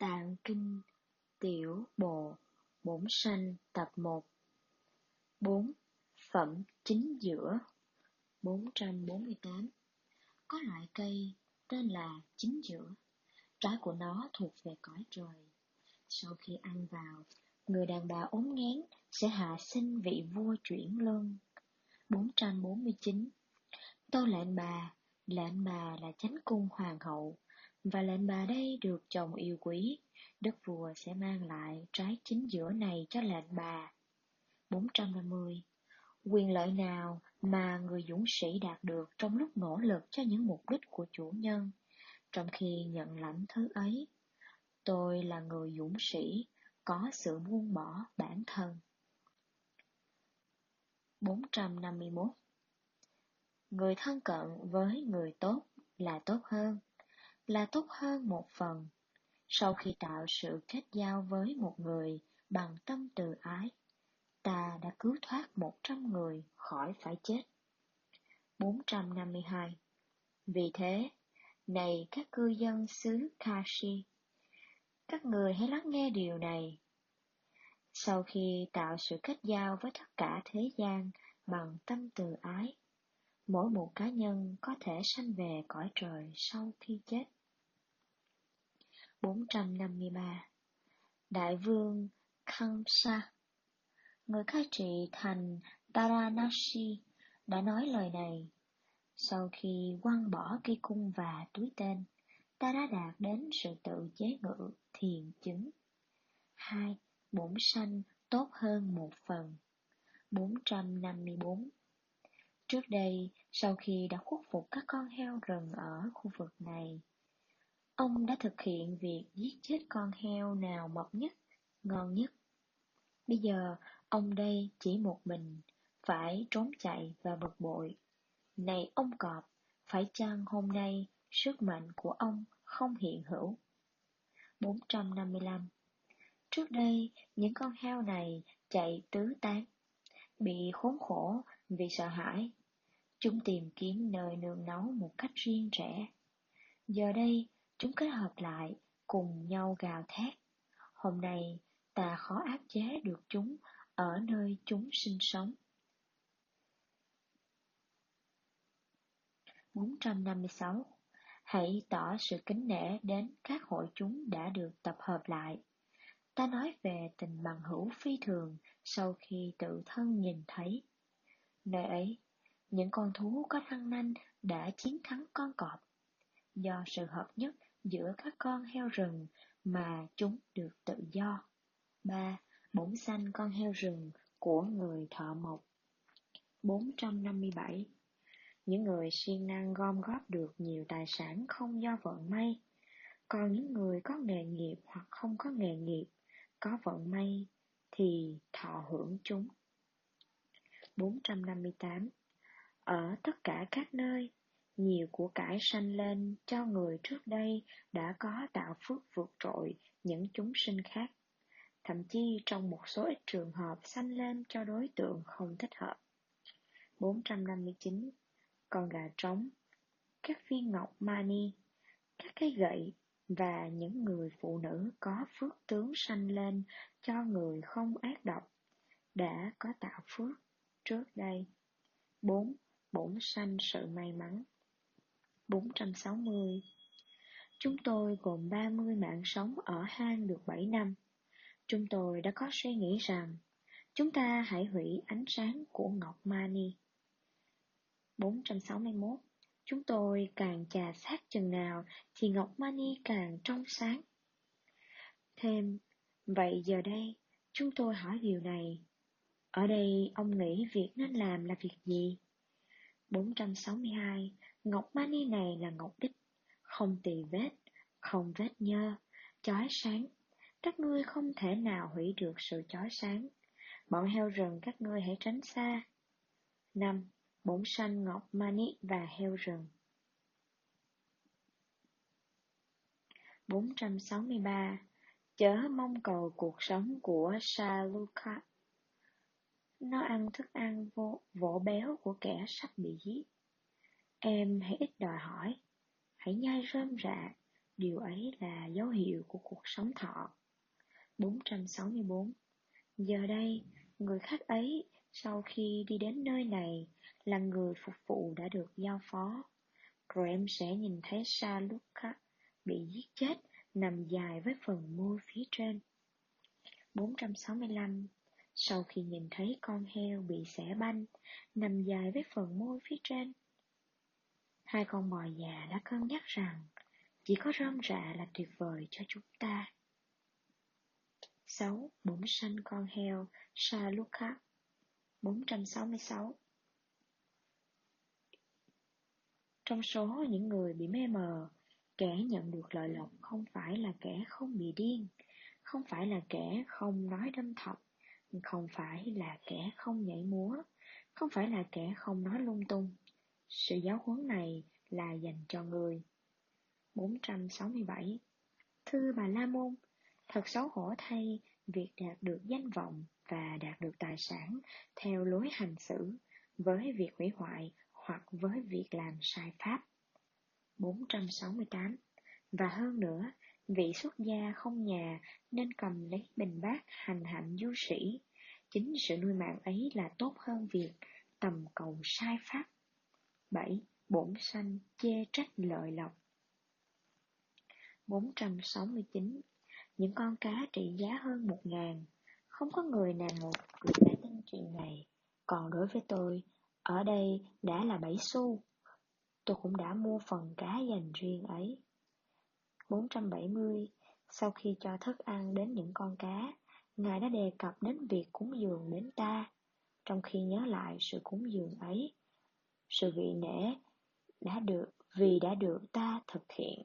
Tạng Kinh Tiểu Bộ Bổn Sanh Tập 1. 4. Phẩm chính giữa. 448. Có loại cây tên là chính giữa, trái của nó thuộc về cõi trời. Sau khi ăn vào, người đàn bà ốm nghén sẽ hạ sinh vị vua chuyển luân. 449. Tôi lệnh bà là chánh cung hoàng hậu, và lệnh bà đây được chồng yêu quý, đức vua sẽ mang lại trái chính giữa này cho lệnh bà. 450. Quyền lợi nào mà người dũng sĩ đạt được trong lúc nỗ lực cho những mục đích của chủ nhân, trong khi nhận lãnh thứ ấy? Tôi là người dũng sĩ, có sự buông bỏ bản thân. 451. Người thân cận với người tốt là tốt hơn một phần. Sau khi tạo sự kết giao với một người bằng tâm từ ái, ta đã cứu thoát 100 người khỏi phải chết. 452. Vì thế, này các cư dân xứ Kashi, các người hãy lắng nghe điều này. Sau khi tạo sự kết giao với tất cả thế gian bằng tâm từ ái, mỗi một cá nhân có thể sanh về cõi trời sau khi chết. 453. Đại vương Kamsa, người cai trị thành Varanasi, đã nói lời này. Sau khi quăng bỏ cây cung và túi tên, ta đã đạt đến sự tự chế ngự thiền chứng. 2. Bổn sanh tốt hơn một phần. 454. Trước đây, sau khi đã khuất phục các con heo rừng ở khu vực này, ông đã thực hiện việc giết chết con heo nào mập nhất, ngon nhất. Bây giờ, ông đây chỉ một mình, phải trốn chạy và bực bội. Này ông cọp, phải chăng hôm nay sức mạnh của ông không hiện hữu? 455. Trước đây, những con heo này chạy tứ tán, bị khốn khổ vì sợ hãi. Chúng tìm kiếm nơi nương náu một cách riêng rẽ. Giờ đây, chúng kết hợp lại, cùng nhau gào thét. Hôm nay, ta khó áp chế được chúng ở nơi chúng sinh sống. 456. Hãy tỏ sự kính nể đến các hội chúng đã được tập hợp lại. Ta nói về tình bằng hữu phi thường sau khi tự thân nhìn thấy. Nơi ấy, những con thú có răng nanh đã chiến thắng con cọp. Do sự hợp nhất giữa các con heo rừng mà chúng được tự do. 3. Bổn sanh con heo rừng của người thợ mộc. 457. Những người siêng năng gom góp được nhiều tài sản không do vận may, còn những người có nghề nghiệp hoặc không có nghề nghiệp, có vận may thì thọ hưởng chúng. 458. Ở tất cả các nơi, nhiều của cải sanh lên cho người trước đây đã có tạo phước vượt trội những chúng sinh khác, thậm chí trong một số ít trường hợp sanh lên cho đối tượng không thích hợp. 459. Con gà trống, các viên ngọc mani, các cái gậy và những người phụ nữ có phước tướng sanh lên cho người không ác độc, đã có tạo phước trước đây. 4. Bổn sanh sự may mắn. 460. Chúng tôi gồm 30 mạng sống ở hang được 7 năm. Chúng tôi đã có suy nghĩ rằng chúng ta hãy hủy ánh sáng của Ngọc Mani. 461. Chúng tôi càng chà sát chừng nào thì Ngọc Mani càng trong sáng. Thêm, vậy giờ đây, chúng tôi hỏi điều này. Ở đây ông nghĩ việc nên làm là việc gì? 462. Ngọc Mani này là ngọc đích, không tì vết, không vết nhơ, chói sáng. Các ngươi không thể nào hủy được sự chói sáng. Bọn heo rừng các ngươi hãy tránh xa. 5. Bổn sanh Ngọc Mani và heo rừng. 463. Chớ mong cầu cuộc sống của Saluka. Nó ăn thức ăn vỗ béo của kẻ sắp bị giết. Em hãy ít đòi hỏi, hãy nhai rơm rạ, điều ấy là dấu hiệu của cuộc sống thọ. 464. Giờ đây, người khách ấy, sau khi đi đến nơi này, là người phục vụ đã được giao phó. Rồi em sẽ nhìn thấy Saluka bị giết chết, nằm dài với phần môi phía trên. 465. Sau khi nhìn thấy con heo bị xẻ banh, nằm dài với phần môi phía trên. Hai con bò già đã cân nhắc rằng chỉ có rơm rạ là tuyệt vời cho chúng ta. 6. Bổn sanh con heo Saluka. 466. Trong số những người bị mê mờ, kẻ nhận được lợi lộc không phải là kẻ không bị điên, không phải là kẻ không nói đâm thọc, không phải là kẻ không nhảy múa, không phải là kẻ không nói lung tung. Sự giáo huấn này là dành cho người. 467. Thưa Bà La Môn, thật xấu hổ thay việc đạt được danh vọng và đạt được tài sản theo lối hành xử với việc hủy hoại hoặc với việc làm sai pháp. 468. Và hơn nữa, vị xuất gia không nhà nên cầm lấy bình bát hành hạnh du sĩ. Chính sự nuôi mạng ấy là tốt hơn việc tầm cầu sai pháp. 7. Bổn sanh chê trách lợi lộc. 469. Những con cá trị giá hơn 1.000. Không có người nào lại tin chuyện này. Còn đối với tôi, ở đây đã là 7 xu. Tôi cũng đã mua phần cá dành riêng ấy. 470. Sau khi cho thức ăn đến những con cá, Ngài đã đề cập đến việc cúng dường đến ta, trong khi nhớ lại sự cúng dường ấy. Sự vị nể đã được ta thực hiện.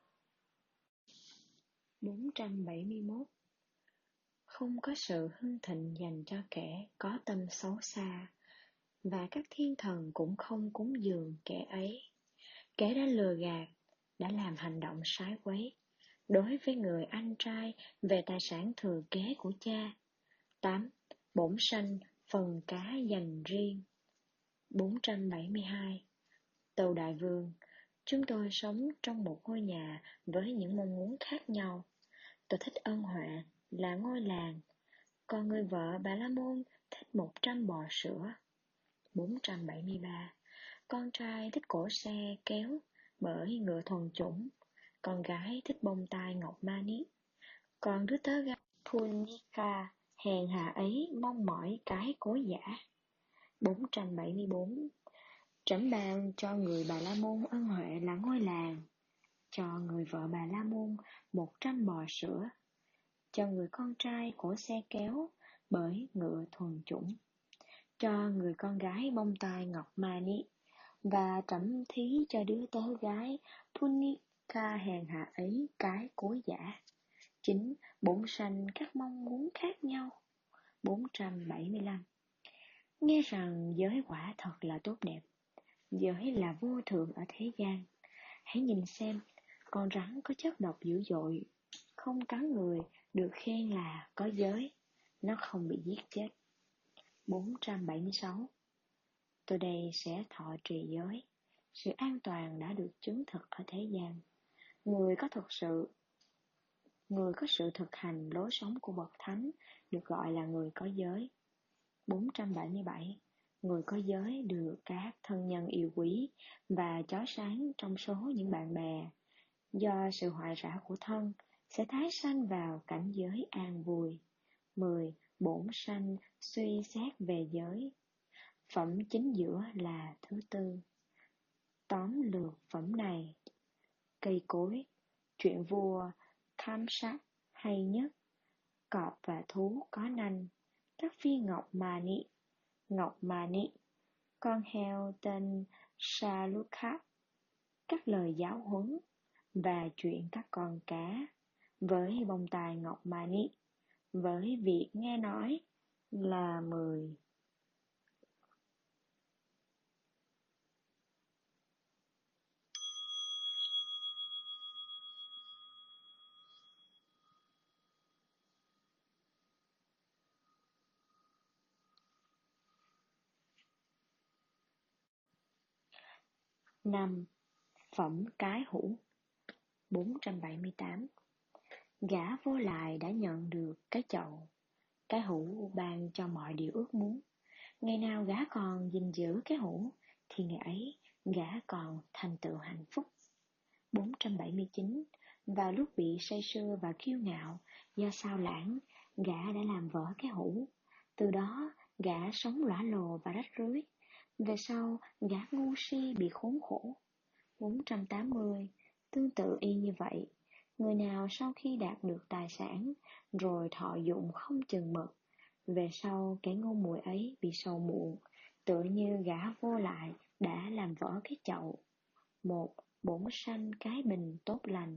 471. Không có sự hưng thịnh dành cho kẻ có tâm xấu xa, và các thiên thần cũng không cúng dường kẻ ấy. Kẻ đã lừa gạt, đã làm hành động sai quấy đối với người anh trai về tài sản thừa kế của cha. 8. Bổn sanh phần cá dành riêng. 472. Tâu Đại Vương, chúng tôi sống trong một ngôi nhà với những mong muốn khác nhau. Tôi thích ân huệ là ngôi làng, còn người vợ Bà La Môn thích 100 bò sữa. 473. Con trai thích cỗ xe kéo bởi ngựa thuần chủng, con gái thích bông tai ngọc mani, còn đứa tớ gái Punika hèn hạ ấy mong mỏi cái cối giả. 474. Trẫm ban cho người Bà La Môn ân huệ là ngôi làng, cho người vợ Bà La Môn 100 bò sữa, cho người con trai cỗ xe kéo bởi ngựa thuần chủng, cho người con gái bông tai ngọc mani, và trẫm thí cho đứa tớ gái Punika hèn hạ ấy cái cối giả. Chính bổn sanh các mong muốn khác nhau. 475. Nghe rằng giới quả thật là tốt đẹp, giới là vô thượng ở thế gian. Hãy nhìn xem, con rắn có chất độc dữ dội, không cắn người, được khen là có giới, nó không bị giết chết. 476. Tôi đây sẽ thọ trì giới. Sự an toàn đã được chứng thực ở thế gian. Người có sự thực hành lối sống của bậc thánh được gọi là người có giới. 477. Người có giới được các thân nhân yêu quý và chói sáng trong số những bạn bè. Do sự hoại rã của thân, sẽ tái sanh vào cảnh giới an vui. 10. Bổn sanh suy xét về giới. Phẩm chính giữa là thứ tư. Tóm lược phẩm này. Cây cối, chuyện vua tham sát hay nhất. Cọp và thú có nanh, các viên ngọc mani, con heo tên Saluka, các lời giáo huấn và chuyện các con cá với bông tai ngọc mani, với việc nghe nói là 10. Năm. Phẩm cái hũ. 478. Gã vô lại đã nhận được cái chậu, cái hũ ban cho mọi điều ước muốn. Ngày nào gã còn gìn giữ cái hũ, thì ngày ấy gã còn thành tựu hạnh phúc. 479. Vào lúc bị say sưa và kiêu ngạo do sao lãng, gã đã làm vỡ cái hũ. Từ đó gã sống lõa lồ và rách rưới. Về sau gã ngu si bị khốn khổ. 480. Tương tự y như vậy, người nào sau khi đạt được tài sản rồi thọ dụng không chừng mực, về sau kẻ ngu muội ấy bị sầu muộn, tựa như gã vô lại đã làm vỡ cái chậu. Một bổn sanh cái bình tốt lành.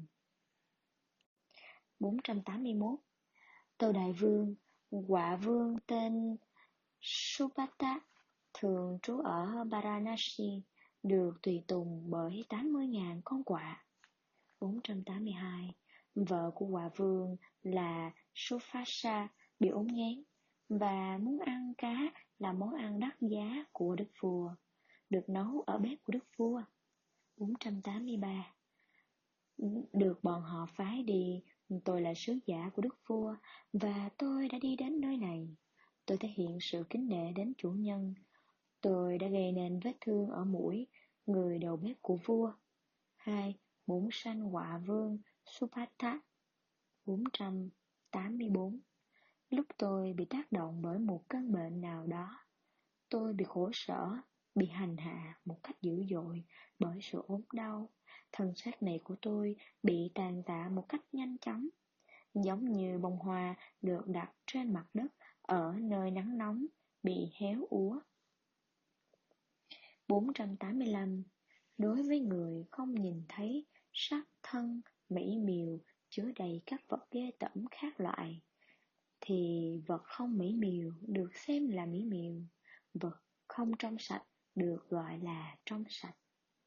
481. Từ đại vương, Quạ vương tên Subhata, thường trú ở Varanasi, được tùy tùng bởi 80.000 con quạ. 482. Vợ của Quạ vương là Sufasa bị ốm nghén và muốn ăn cá là món ăn đắt giá của đức vua, được nấu ở bếp của đức vua. 483. Được bọn họ phái đi, tôi là sứ giả của đức vua và tôi đã đi đến nơi này. Tôi thể hiện sự kính nể đến chủ nhân. Tôi đã gây nên vết thương ở mũi người đầu bếp của vua. 2. Bổn sanh Quạ vương Supatha. 484. Lúc tôi bị tác động bởi một cơn bệnh nào đó, tôi bị khổ sở, bị hành hạ một cách dữ dội bởi sự ốm đau. Thân xác này của tôi bị tàn tạ một cách nhanh chóng, giống như bông hoa được đặt trên mặt đất ở nơi nắng nóng, bị héo úa. 485. Đối với người không nhìn thấy sắc thân mỹ miều chứa đầy các vật ghê tởm khác loại, thì vật không mỹ miều được xem là mỹ miều, vật không trong sạch được gọi là trong sạch.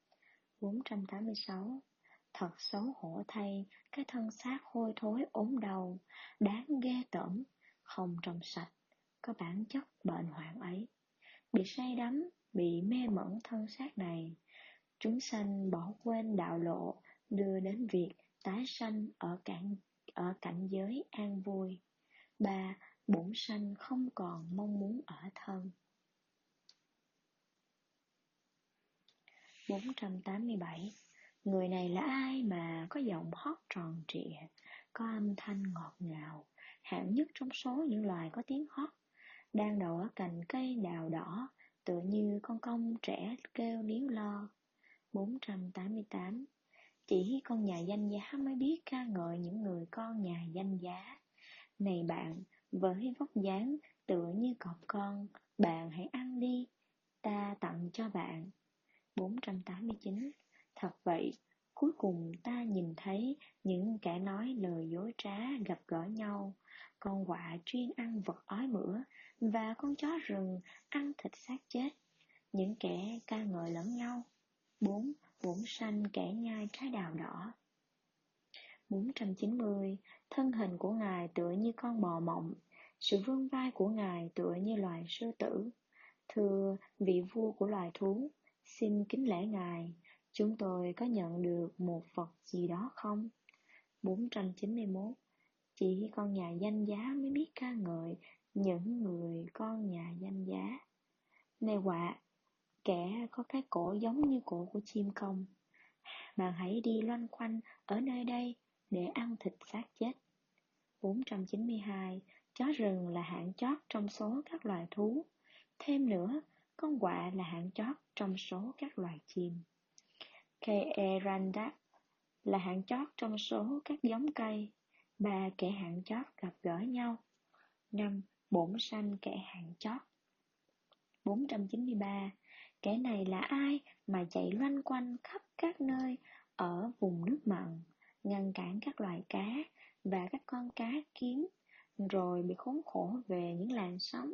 486. Thật xấu hổ thay, cái thân xác hôi thối ốm đau, đáng ghê tởm, không trong sạch, có bản chất bệnh hoạn ấy. Bị say đắm, bị mê mẩn thân xác này, chúng sanh bỏ quên đạo lộ, đưa đến việc tái sanh ở cảnh giới an vui. 3. Bổn sanh không còn mong muốn ở thân. 487. Người này là ai mà có giọng hót tròn trịa, có âm thanh ngọt ngào, hạng nhất trong số những loài có tiếng hót, đang đậu ở cành cây đào đỏ, tựa như con công trẻ kêu líu lo. 488. Chỉ con nhà danh giá mới biết ca ngợi những người con nhà danh giá. Này bạn, với vóc dáng tựa như cọp con, bạn hãy ăn đi, ta tặng cho bạn. 489. Thật vậy, cuối cùng ta nhìn thấy những kẻ nói lời dối trá gặp gỡ nhau, con quạ chuyên ăn vật ói mửa và con chó rừng ăn thịt xác chết, những kẻ ca ngợi lẫn nhau. 4. Bổn sanh kẻ nhai trái đào đỏ. 490. Thân hình của Ngài tựa như con bò mộng, sự vươn vai của Ngài tựa như loài sư tử. Thưa vị vua của loài thú, xin kính lễ Ngài, chúng tôi có nhận được một vật gì đó không? 491. Chỉ con nhà danh giá mới biết ca ngợi những người con nhà danh giá. Này quạ, kẻ có cái cổ giống như cổ của chim công, bạn hãy đi loanh quanh ở nơi đây để ăn thịt xác chết. 492. Chó rừng là hạng chót trong số các loài thú. Thêm nữa, con quạ là hạng chót trong số các loài chim. Keeranda là hạng chót trong số các giống cây. 3 kẻ hạng chót gặp gỡ nhau. 5. Bổn sanh kẻ hạng chót. 493. Kẻ này là ai mà chạy loanh quanh khắp các nơi ở vùng nước mặn, ngăn cản các loài cá và các con cá kiếm, rồi bị khốn khổ về những làn sóng.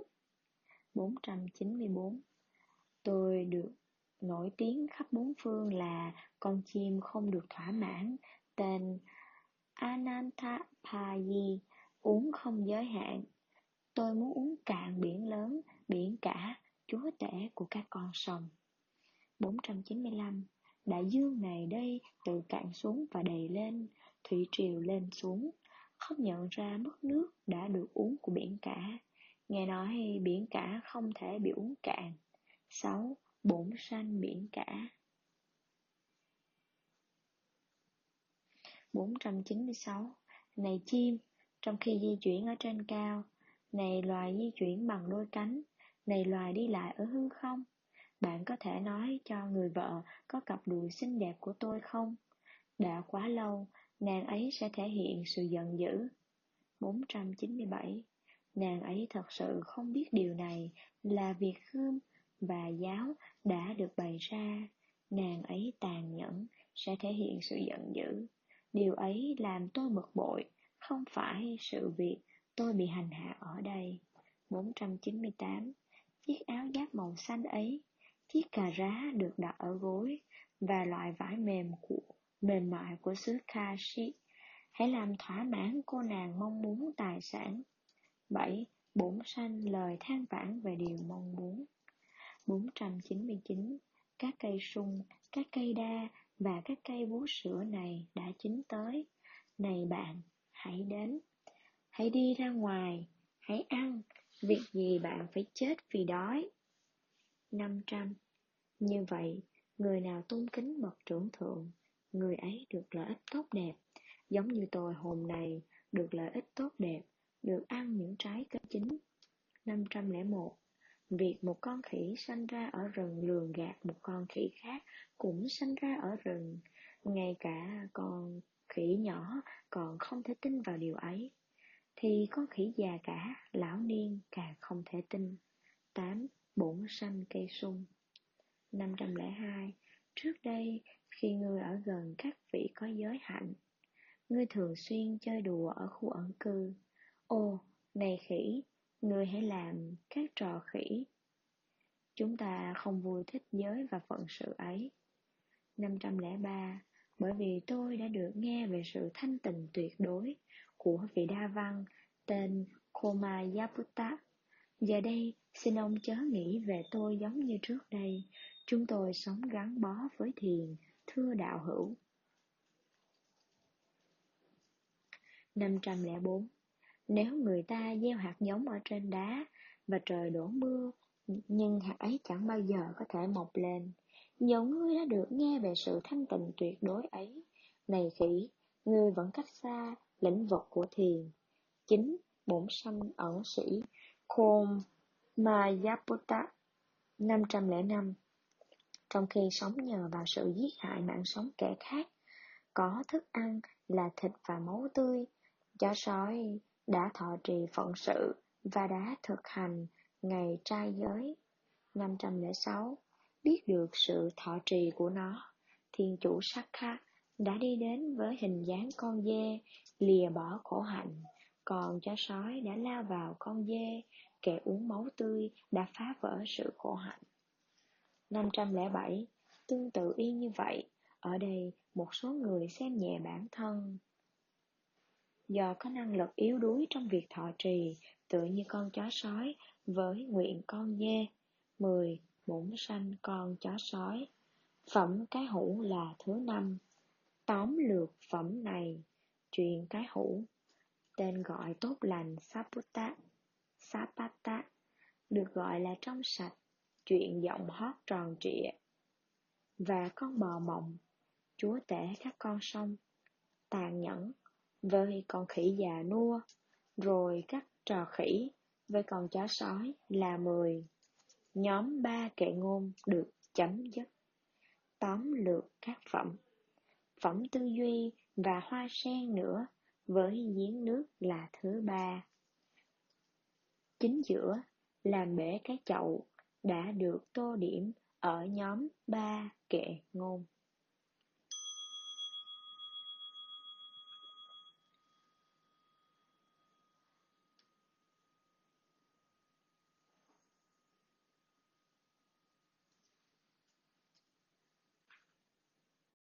494. Tôi được nổi tiếng khắp bốn phương là con chim không được thỏa mãn, tên Anantapayi, uống không giới hạn. Tôi muốn uống cạn biển lớn, biển cả, chúa tể của các con sông. 495. Đại dương này đây từ cạn xuống và đầy lên, thủy triều lên xuống, không nhận ra mức nước đã được uống của biển cả. Nghe nói biển cả không thể bị uống cạn. 6. Bổn sanh biển cả. 496. Này chim, trong khi di chuyển ở trên cao, này loài di chuyển bằng đôi cánh, này loài đi lại ở hư không, bạn có thể nói cho người vợ có cặp đùi xinh đẹp của tôi không? Đã quá lâu, nàng ấy sẽ thể hiện sự giận dữ. 497. Nàng ấy thật sự không biết điều này là việc gươm và giáo đã được bày ra. Nàng ấy tàn nhẫn, sẽ thể hiện sự giận dữ. Điều ấy làm tôi bực bội, không phải sự việc tôi bị hành hạ ở đây. 498. Chiếc áo giáp màu xanh ấy, chiếc cà rá được đặt ở gối, và loại vải mềm mại của xứ Kashi, hãy làm thỏa mãn cô nàng mong muốn tài sản. 7. Bổn sanh lời than vãn về điều mong muốn. 499. Các cây sung, các cây đa và các cây vú sữa này đã chín tới. Này bạn, hãy đến. Hãy đi ra ngoài, hãy ăn, việc gì bạn phải chết vì đói. 500. Như vậy, người nào tôn kính bậc trưởng thượng, người ấy được lợi ích tốt đẹp, giống như tôi hôm nay được lợi ích tốt đẹp, được ăn những trái cây chín. 501. Việc một con khỉ sanh ra ở rừng lường gạt một con khỉ khác cũng sanh ra ở rừng, ngay cả con khỉ nhỏ còn không thể tin vào điều ấy, thì con khỉ già cả, lão niên càng không thể tin. 8. Bổn sanh cây sung. 502. Trước đây, khi ngươi ở gần các vị có giới hạnh, ngươi thường xuyên chơi đùa ở khu ẩn cư. Ô, này khỉ, ngươi hãy làm các trò khỉ. Chúng ta không vui thích giới và phận sự ấy. 503. Bởi vì tôi đã được nghe về sự thanh tịnh tuyệt đối của vị đa văn tên Komayaputta. Giờ đây, xin ông chớ nghĩ về tôi giống như trước đây. Chúng tôi sống gắn bó với thiền, thưa đạo hữu. 504. Nếu người ta gieo hạt giống ở trên đá và trời đổ mưa, nhưng hạt ấy chẳng bao giờ có thể mọc lên, dẫu ngươi đã được nghe về sự thanh tịnh tuyệt đối ấy, này khỉ, ngươi vẫn cách xa lĩnh vực của thiền. 9. Bổn sanh ẩn sĩ Komayaputta. 505. Trong khi sống nhờ vào sự giết hại mạng sống kẻ khác, có thức ăn là thịt và máu tươi, chó sói đã thọ trì phận sự và đã thực hành ngày trai giới. 506. Biết được sự thọ trì của nó, thiên chủ Sakha đã đi đến với hình dáng con dê, lìa bỏ khổ hạnh, còn chó sói đã lao vào con dê, kẻ uống máu tươi đã phá vỡ sự khổ hạnh. 507. Tương tự y như vậy, ở đây một số người xem nhẹ bản thân do có năng lực yếu đuối trong việc thọ trì, tựa như con chó sói với nguyện con dê. 10. Bổn sanh con chó sói. Phẩm cái hũ là thứ 5. Tóm lược phẩm này, chuyện cái hũ, tên gọi tốt lành Sapata, được gọi là trong sạch, chuyện giọng hót tròn trịa, và con bò mộng, chúa tể các con sông, tàn nhẫn với con khỉ già nua, rồi các trò khỉ với con chó sói là 10. Nhóm 3 kệ ngôn được chấm dứt. Tóm lược các phẩm. Phẩm tư duy và hoa sen nữa với giếng nước là thứ 3. Chính giữa, làm bể cái chậu đã được tô điểm ở nhóm 3 kệ ngôn.